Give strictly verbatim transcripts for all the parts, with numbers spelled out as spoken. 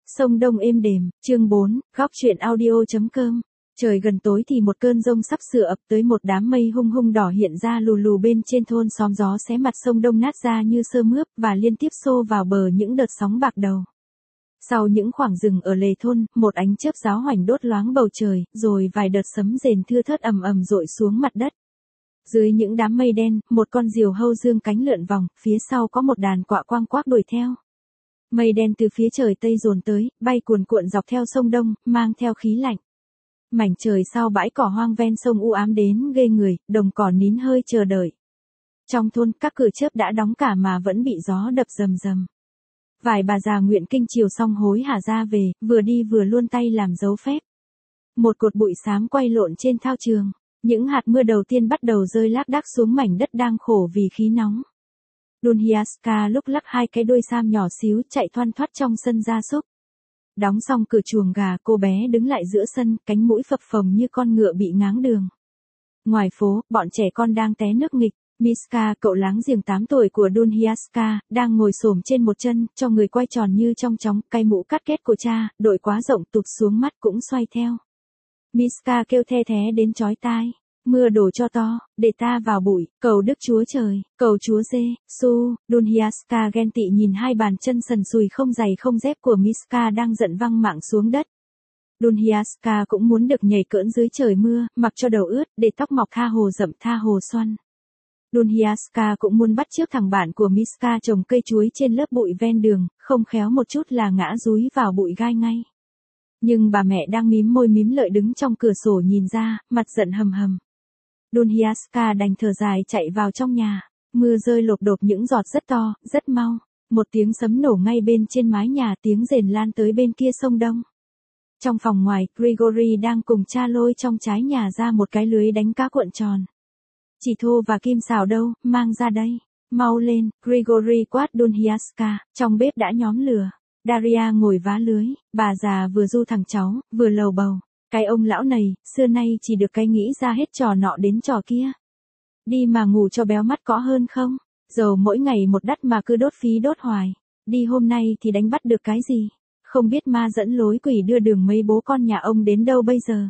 Sông Đông êm đềm, chương bốn, góc truyện audio.com. Trời gần tối thì một cơn giông sắp sửa ập tới, một đám mây hung hung đỏ hiện ra lù lù bên trên thôn xóm, gió xé mặt sông Đông nát ra như sơ mướp và liên tiếp xô vào bờ những đợt sóng bạc đầu. Sau những khoảng rừng ở lề thôn, một ánh chớp giáo hoành đốt loáng bầu trời, rồi vài đợt sấm rền thưa thớt ầm ầm dội xuống mặt đất. Dưới những đám mây đen, một con diều hâu dương cánh lượn vòng, phía sau có một đàn quạ quang quác đuổi theo. Mây đen từ phía trời tây dồn tới, bay cuồn cuộn dọc theo sông Đông, mang theo khí lạnh. Mảnh trời sau bãi cỏ hoang ven sông u ám đến ghê người, đồng cỏ nín hơi chờ đợi. Trong thôn, các cửa chớp đã đóng cả mà vẫn bị gió đập rầm rầm. Vài bà già nguyện kinh chiều xong hối hả ra về, vừa đi vừa luôn tay làm dấu phép. Một cột bụi xám quay lộn trên thao trường. Những hạt mưa đầu tiên bắt đầu rơi lác đác xuống mảnh đất đang khổ vì khí nóng. Dunhiaska lúc lắc hai cái đuôi sam nhỏ xíu chạy thoăn thoắt trong sân gia súc. Đóng xong cửa chuồng gà, cô bé đứng lại giữa sân, cánh mũi phập phồng như con ngựa bị ngáng đường. Ngoài phố, bọn trẻ con đang té nước nghịch. Miska, cậu láng giềng tám tuổi của Dunhiaska, đang ngồi xổm trên một chân, cho người quay tròn như trong chóng, cái mũ cắt kết của cha, đội quá rộng tụt xuống mắt cũng xoay theo. Miska kêu the thé đến chói tai. Mưa đổ cho to, để ta vào bụi, cầu Đức Chúa Trời, cầu Chúa Giê, Su. Dunhiaska ghen tị nhìn hai bàn chân sần sùi không giày không dép của Miska đang giận văng mạng xuống đất. Dunhiaska cũng muốn được nhảy cỡn dưới trời mưa, mặc cho đầu ướt, để tóc mọc tha hồ rậm tha hồ xoăn. Dunhiaska cũng muốn bắt chước thằng bạn của Miska trồng cây chuối trên lớp bụi ven đường, không khéo một chút là ngã dúi vào bụi gai ngay. Nhưng bà mẹ đang mím môi mím lợi đứng trong cửa sổ nhìn ra, mặt giận hầm hầm. Dunhiaska đành thở dài chạy vào trong nhà. Mưa rơi lộp độp những giọt rất to, rất mau. Một tiếng sấm nổ ngay bên trên mái nhà, tiếng rền lan tới bên kia sông Đông. Trong phòng ngoài, Grigory đang cùng cha lôi trong trái nhà ra một cái lưới đánh cá cuộn tròn. Chỉ thô và kim xào đâu, mang ra đây. Mau lên, Grigory quát Dunhiaska. Trong bếp đã nhóm lửa. Daria ngồi vá lưới, bà già vừa du thằng cháu, vừa lầu bầu. Cái ông lão này, xưa nay chỉ được cái nghĩ ra hết trò nọ đến trò kia. Đi mà ngủ cho béo mắt có hơn không? Dầu mỗi ngày một đắt mà cứ đốt phí đốt hoài. Đi hôm nay thì đánh bắt được cái gì? Không biết ma dẫn lối quỷ đưa đường mấy bố con nhà ông đến đâu bây giờ.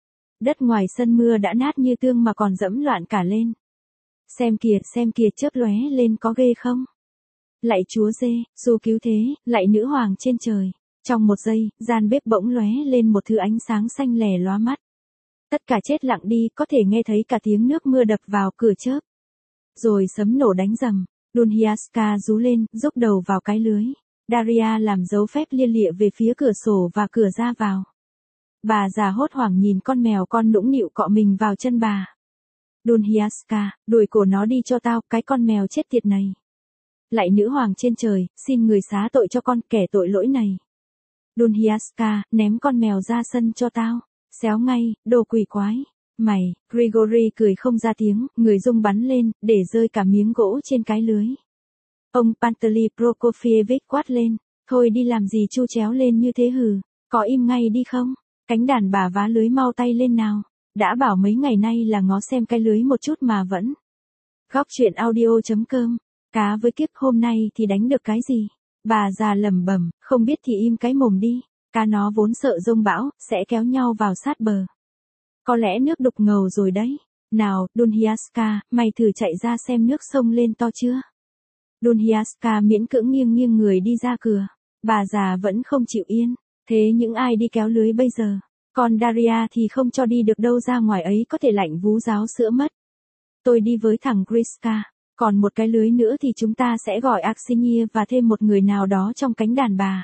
Đất ngoài sân mưa đã nát như tương mà còn dẫm loạn cả lên. Xem kìa, xem kìa, chớp lóe lên có ghê không? Lạy Chúa Giê, Su cứu thế, lạy nữ hoàng trên trời. Trong một giây, gian bếp bỗng lóe lên một thứ ánh sáng xanh lè lóa mắt. Tất cả chết lặng đi, có thể nghe thấy cả tiếng nước mưa đập vào cửa chớp. Rồi sấm nổ đánh rầm. Dunhiaska rú lên, rúc đầu vào cái lưới. Daria làm dấu phép lia lịa về phía cửa sổ và cửa ra vào. Bà già hốt hoảng nhìn con mèo con nũng nịu cọ mình vào chân bà. Dunhiaska, đuổi cổ nó đi cho tao, cái con mèo chết tiệt này. Lạy nữ hoàng trên trời, xin người xá tội cho con kẻ tội lỗi này. Dunhiaska, ném con mèo ra sân cho tao. Xéo ngay, đồ quỷ quái. Mày, Grigory cười không ra tiếng, người rung bắn lên, để rơi cả miếng gỗ trên cái lưới. Ông Pantely Prokofievic quát lên. Thôi đi làm gì chu chéo lên như thế hừ, có im ngay đi không? Cánh đàn bà vá lưới mau tay lên nào. Đã bảo mấy ngày nay là ngó xem cái lưới một chút mà vẫn. Góc truyện audio.com. Cá với kiếp hôm nay thì đánh được cái gì? Bà già lẩm bẩm, không biết thì im cái mồm đi. Cá nó vốn sợ giông bão, sẽ kéo nhau vào sát bờ. Có lẽ nước đục ngầu rồi đấy. Nào, Dunhiaska, mày thử chạy ra xem nước sông lên to chưa? Dunhiaska miễn cưỡng nghiêng nghiêng người đi ra cửa. Bà già vẫn không chịu yên. Thế những ai đi kéo lưới bây giờ? Còn Daria thì không cho đi được đâu, ra ngoài ấy có thể lạnh vú giáo sữa mất. Tôi đi với thằng Griska. Còn một cái lưới nữa thì chúng ta sẽ gọi Axinia và thêm một người nào đó trong cánh đàn bà.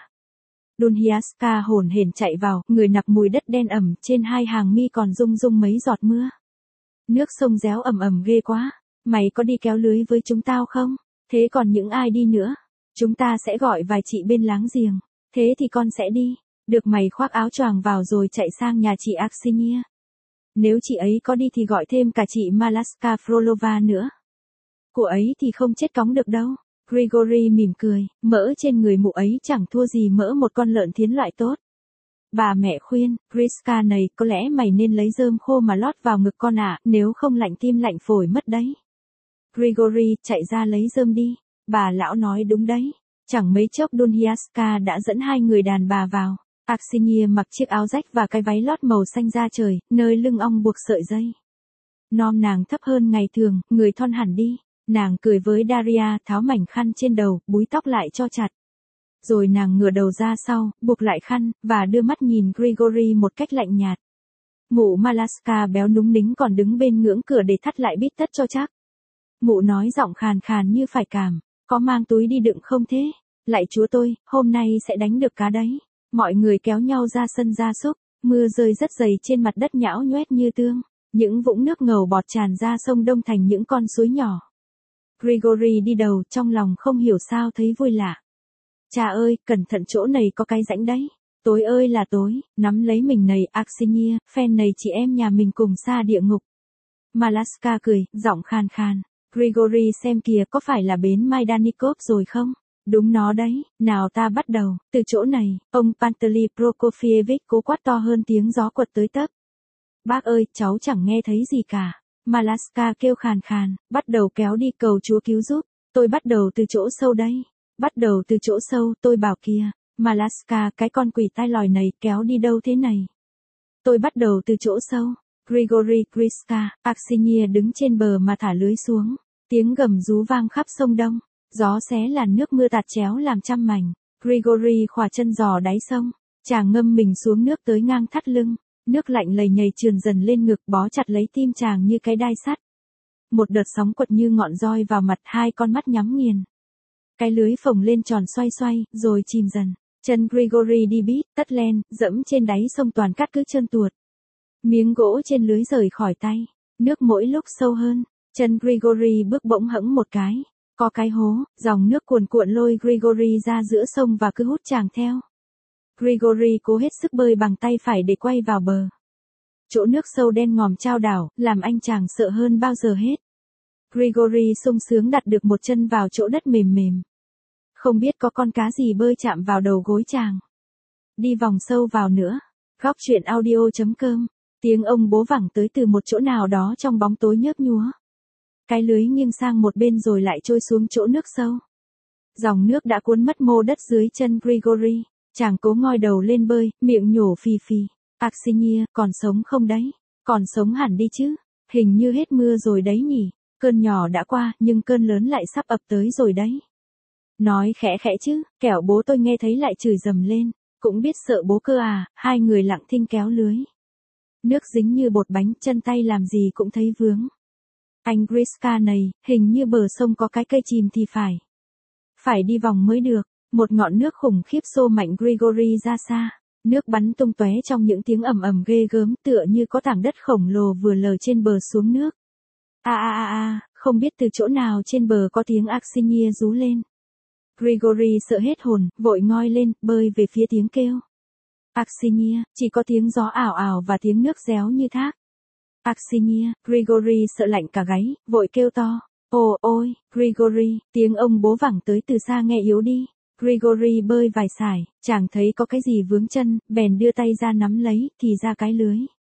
Dunhiaska hổn hển chạy vào, người nặc mùi đất đen ẩm, trên hai hàng mi còn rung rung mấy giọt mưa. Nước sông réo ầm ầm ghê quá. Mày có đi kéo lưới với chúng tao không? Thế còn những ai đi nữa? Chúng ta sẽ gọi vài chị bên láng giềng. Thế thì con sẽ đi. Được, mày khoác áo choàng vào rồi chạy sang nhà chị Axinia. Nếu chị ấy có đi thì gọi thêm cả chị Malaska Frolova nữa. Cô ấy thì không chết cóng được đâu. Grigory mỉm cười, mỡ trên người mụ ấy chẳng thua gì mỡ một con lợn thiến loại tốt. Bà mẹ khuyên, Griska này, có lẽ mày nên lấy rơm khô mà lót vào ngực con ạ, nếu không lạnh tim lạnh phổi mất đấy. Grigory, chạy ra lấy rơm đi. Bà lão nói đúng đấy. Chẳng mấy chốc Dunyaska đã dẫn hai người đàn bà vào. Axinia mặc chiếc áo rách và cái váy lót màu xanh da trời, nơi lưng ong buộc sợi dây. Nom nàng thấp hơn ngày thường, người thon hẳn đi. Nàng cười với Daria, tháo mảnh khăn trên đầu, búi tóc lại cho chặt. Rồi nàng ngửa đầu ra sau, buộc lại khăn, và đưa mắt nhìn Grigory một cách lạnh nhạt. Mụ Malaska béo núng nính còn đứng bên ngưỡng cửa để thắt lại bít tất cho chắc. Mụ nói giọng khàn khàn như phải cảm, có mang túi đi đựng không thế? Lạy chúa tôi, hôm nay sẽ đánh được cá đấy. Mọi người kéo nhau ra sân gia súc, mưa rơi rất dày trên mặt đất nhão nhoét như tương. Những vũng nước ngầu bọt tràn ra sông đông thành những con suối nhỏ. Grigory đi đầu, trong lòng không hiểu sao thấy vui lạ. Cha ơi, cẩn thận chỗ này có cái rãnh đấy. Tối ơi là tối, nắm lấy mình này Axinia, phen này chị em nhà mình cùng xa địa ngục. Malaska cười, giọng khan khan. Grigory xem kìa, có phải là bến Majdanikov rồi không? Đúng nó đấy, nào ta bắt đầu, từ chỗ này, ông Pantely Prokofievic cố quát to hơn tiếng gió quật tới tấp. Bác ơi, cháu chẳng nghe thấy gì cả. Malaska kêu khàn khàn, bắt đầu kéo đi cầu chúa cứu giúp. Tôi bắt đầu từ chỗ sâu đây. Bắt đầu từ chỗ sâu, tôi bảo kìa. Malaska, cái con quỷ tai lòi này, kéo đi đâu thế này? Tôi bắt đầu từ chỗ sâu. Grigory Kriska, Axinia đứng trên bờ mà thả lưới xuống. Tiếng gầm rú vang khắp sông Đông. Gió xé làn nước mưa tạt chéo làm trăm mảnh. Grigory khỏa chân giò đáy sông. Chàng ngâm mình xuống nước tới ngang thắt lưng. Nước lạnh lầy nhầy trườn dần lên ngực, bó chặt lấy tim chàng như cái đai sắt. Một đợt sóng quật như ngọn roi vào mặt, hai con mắt nhắm nghiền. Cái lưới phồng lên tròn xoay xoay, rồi chìm dần. Chân Grigory đi bít, tất len, dẫm trên đáy sông toàn cát cứ trơn tuột. Miếng gỗ trên lưới rời khỏi tay. Nước mỗi lúc sâu hơn. Chân Grigory bước bỗng hẫng một cái. Có cái hố, dòng nước cuồn cuộn lôi Grigory ra giữa sông và cứ hút chàng theo. Grigory cố hết sức bơi bằng tay phải để quay vào bờ. Chỗ nước sâu đen ngòm chao đảo, làm anh chàng sợ hơn bao giờ hết. Grigory sung sướng đặt được một chân vào chỗ đất mềm mềm. Không biết có con cá gì bơi chạm vào đầu gối chàng. Đi vòng sâu vào nữa. Góc truyện audio chấm com. Tiếng ông bố vẳng tới từ một chỗ nào đó trong bóng tối nhớp nhúa. Cái lưới nghiêng sang một bên rồi lại trôi xuống chỗ nước sâu. Dòng nước đã cuốn mất mô đất dưới chân Grigory. Chàng cố ngoi đầu lên bơi, miệng nhổ phì phì. Axinia, còn sống không đấy? Còn sống hẳn đi chứ? Hình như hết mưa rồi đấy nhỉ? Cơn nhỏ đã qua, nhưng cơn lớn lại sắp ập tới rồi đấy. Nói khẽ khẽ chứ, kẻo bố tôi nghe thấy lại chửi dầm lên. Cũng biết sợ bố cơ à, hai người lặng thinh kéo lưới. Nước dính như bột bánh, chân tay làm gì cũng thấy vướng. Anh Griska này, hình như bờ sông có cái cây chìm thì phải. Phải đi vòng mới được. Một ngọn nước khủng khiếp xô mạnh Grigory ra xa. Nước bắn tung tóe trong những tiếng ầm ầm ghê gớm, tựa như có tảng đất khổng lồ vừa lờ trên bờ xuống nước. A a a a, không biết từ chỗ nào trên bờ có tiếng Axinia rú lên. Grigory sợ hết hồn, vội ngoi lên, bơi về phía tiếng kêu. Axinia, chỉ có tiếng gió ảo ảo và tiếng nước réo như thác. Axinia, Grigory sợ lạnh cả gáy, vội kêu to. Ồ ôi, Grigory, tiếng ông bố vẳng tới từ xa nghe yếu đi. Grigory bơi vài sải, chẳng thấy có cái gì vướng chân, bèn đưa tay ra nắm lấy, thì ra cái lưới.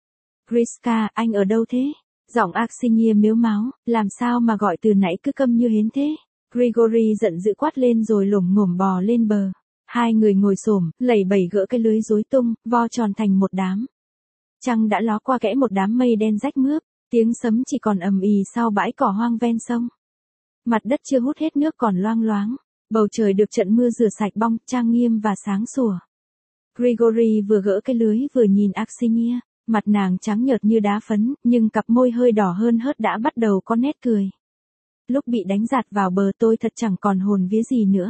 Griska, anh ở đâu thế? Giọng Axinia mếu máo, làm sao mà gọi từ nãy cứ câm như hến thế? Grigory giận dữ quát lên rồi lồm ngổm bò lên bờ. Hai người ngồi xổm, lẩy bẩy gỡ cái lưới rối tung, vo tròn thành một đám. Trăng đã ló qua kẽ một đám mây đen rách mướp, tiếng sấm chỉ còn ầm ì sau bãi cỏ hoang ven sông. Mặt đất chưa hút hết nước còn loang loáng. Bầu trời được trận mưa rửa sạch bong, trang nghiêm và sáng sủa. Grigory vừa gỡ cái lưới vừa nhìn Axinia, mặt nàng trắng nhợt như đá phấn, nhưng cặp môi hơi đỏ hơn hớt đã bắt đầu có nét cười. Lúc bị đánh giạt vào bờ tôi thật chẳng còn hồn vía gì nữa.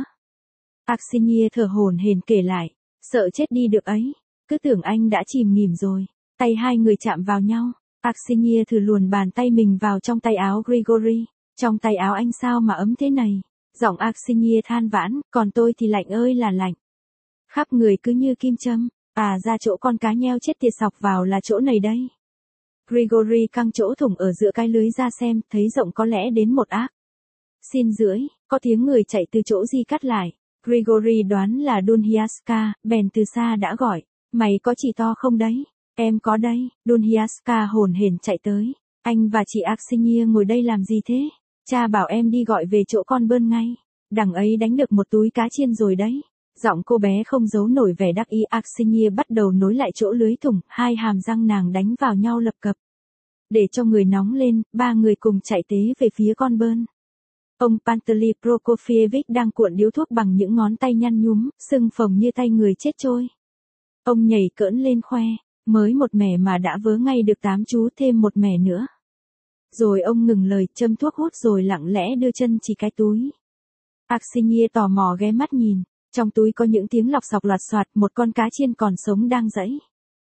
Axinia thở hổn hển kể lại, sợ chết đi được ấy, cứ tưởng anh đã chìm nghỉm rồi. Tay hai người chạm vào nhau, Axinia thử luồn bàn tay mình vào trong tay áo Grigory. Trong tay áo anh sao mà ấm thế này? Giọng Axinia than vãn, còn tôi thì lạnh ơi là lạnh. Khắp người cứ như kim châm, à ra chỗ con cá nheo chết tiệt sọc vào là chỗ này đây. Grigory căng chỗ thủng ở giữa cái lưới ra xem, thấy rộng có lẽ đến một ác. Xin rưỡi, có tiếng người chạy từ chỗ di cắt lại. Grigory đoán là Dunyaska, bèn từ xa đã gọi, mày có chỉ to không đấy? Em có đây. Dunyaska hồn hển chạy tới. Anh và chị Axinia ngồi đây làm gì thế? Cha bảo em đi gọi về chỗ con bơn ngay. Đằng ấy đánh được một túi cá chiên rồi đấy. Giọng cô bé không giấu nổi vẻ đắc ý. Axinia bắt đầu nối lại chỗ lưới thủng, hai hàm răng nàng đánh vào nhau lập cập. Để cho người nóng lên, ba người cùng chạy tế về phía con bơn. Ông Pantely Prokofievic đang cuộn điếu thuốc bằng những ngón tay nhăn nhúm, sưng phồng như tay người chết trôi. Ông nhảy cỡn lên khoe, mới một mẻ mà đã vớ ngay được tám chú, thêm một mẻ nữa. Rồi ông ngừng lời, châm thuốc hút rồi lặng lẽ đưa chân chỉ cái túi. Axinia tò mò ghé mắt nhìn, trong túi có những tiếng lọc sọc loạt soạt, một con cá chiên còn sống đang giãy.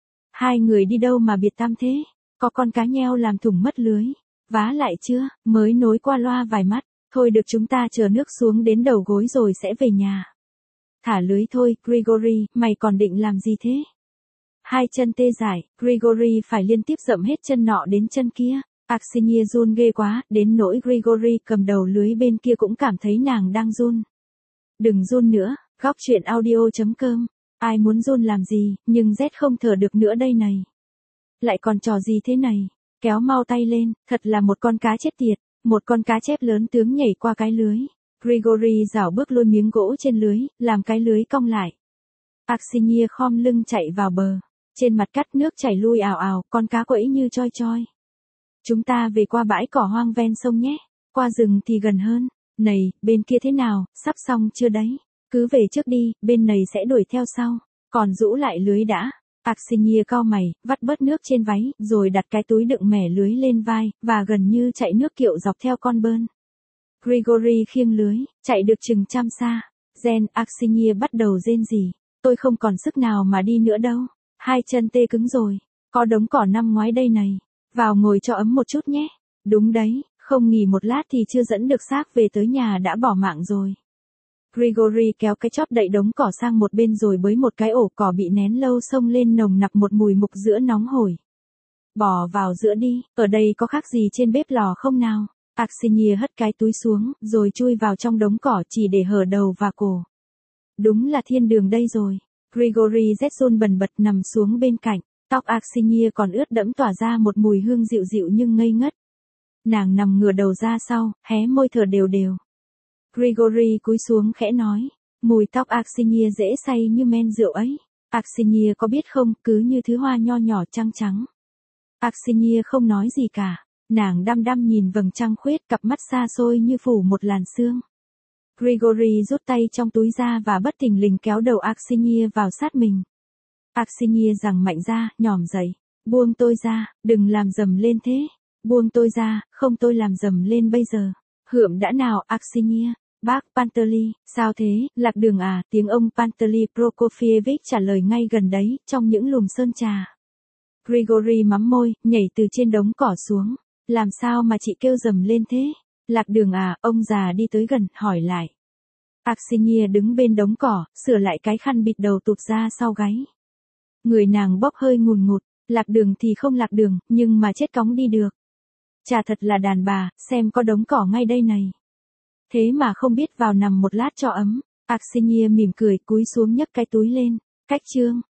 Hai người đi đâu mà biệt tam thế? Có con cá nheo làm thủng mất lưới. Vá lại chưa, mới nối qua loa vài mắt. Thôi được, chúng ta chờ nước xuống đến đầu gối rồi sẽ về nhà. Thả lưới thôi, Grigory, mày còn định làm gì thế? Hai chân tê dại, Grigory phải liên tiếp dậm hết chân nọ đến chân kia. Axinia run ghê quá, đến nỗi Grigory cầm đầu lưới bên kia cũng cảm thấy nàng đang run. Đừng run nữa, góc chuyện audio chấm com. Ai muốn run làm gì, nhưng Z không thở được nữa đây này. Lại còn trò gì thế này? Kéo mau tay lên, thật là một con cá chết tiệt. Một con cá chép lớn tướng nhảy qua cái lưới. Grigory rảo bước lôi miếng gỗ trên lưới, làm cái lưới cong lại. Axinia khom lưng chạy vào bờ. Trên mặt cát nước chảy lui ào ào, con cá quẫy như choi choi. Chúng ta về qua bãi cỏ hoang ven sông nhé. Qua rừng thì gần hơn. Này, bên kia thế nào, sắp xong chưa đấy? Cứ về trước đi, bên này sẽ đuổi theo sau. Còn rũ lại lưới đã. Axinia cau mày, vắt bớt nước trên váy, rồi đặt cái túi đựng mẻ lưới lên vai, và gần như chạy nước kiệu dọc theo con bơn. Grigory khiêng lưới, chạy được chừng trăm xa. Gen, Axinia bắt đầu rên rỉ. Tôi không còn sức nào mà đi nữa đâu. Hai chân tê cứng rồi. Có đống cỏ năm ngoái đây này. Vào ngồi cho ấm một chút nhé. Đúng đấy, không nghỉ một lát thì chưa dẫn được xác về tới nhà đã bỏ mạng rồi. Grigory kéo cái chóp đậy đống cỏ sang một bên rồi bới một cái ổ cỏ bị nén lâu xông lên nồng nặc một mùi mục giữa nóng hổi. Bỏ vào giữa đi, ở đây có khác gì trên bếp lò không nào? Axinia hất cái túi xuống, rồi chui vào trong đống cỏ chỉ để hở đầu và cổ. Đúng là thiên đường đây rồi. Grigory rét run bần bật nằm xuống bên cạnh, tóc Axinia còn ướt đẫm tỏa ra một mùi hương dịu dịu nhưng ngây ngất. Nàng nằm ngửa đầu ra sau, hé môi thở đều đều. Grigory cúi xuống khẽ nói, mùi tóc Axinia dễ say như men rượu ấy. Axinia có biết không, cứ như thứ hoa nho nhỏ trắng trắng. Axinia không nói gì cả, nàng đăm đăm nhìn vầng trăng khuyết, cặp mắt xa xôi như phủ một làn sương. Grigory rút tay trong túi ra và bất thình lình kéo đầu Axinia vào sát mình. Axinia giằng mạnh ra, nhỏm dậy, buông tôi ra, đừng làm rầm lên thế. Buông tôi ra, không tôi làm rầm lên bây giờ. Hượm đã nào, Axinia. Bác Pantely, sao thế, lạc đường à? Tiếng ông Pantely Prokofievic trả lời ngay gần đấy, trong những lùm sơn trà. Grigory mắm môi, nhảy từ trên đống cỏ xuống. Làm sao mà chị kêu rầm lên thế? Lạc đường à? Ông già đi tới gần, hỏi lại. Axinia đứng bên đống cỏ, sửa lại cái khăn bịt đầu tụt ra sau gáy. Người nàng bốc hơi ngùn ngụt, lạc đường thì không lạc đường, nhưng mà chết cóng đi được. Chà, thật là đàn bà, xem có đống cỏ ngay đây này. Thế mà không biết vào nằm một lát cho ấm. Axinia mỉm cười, cúi xuống nhấc cái túi lên. Cách chương.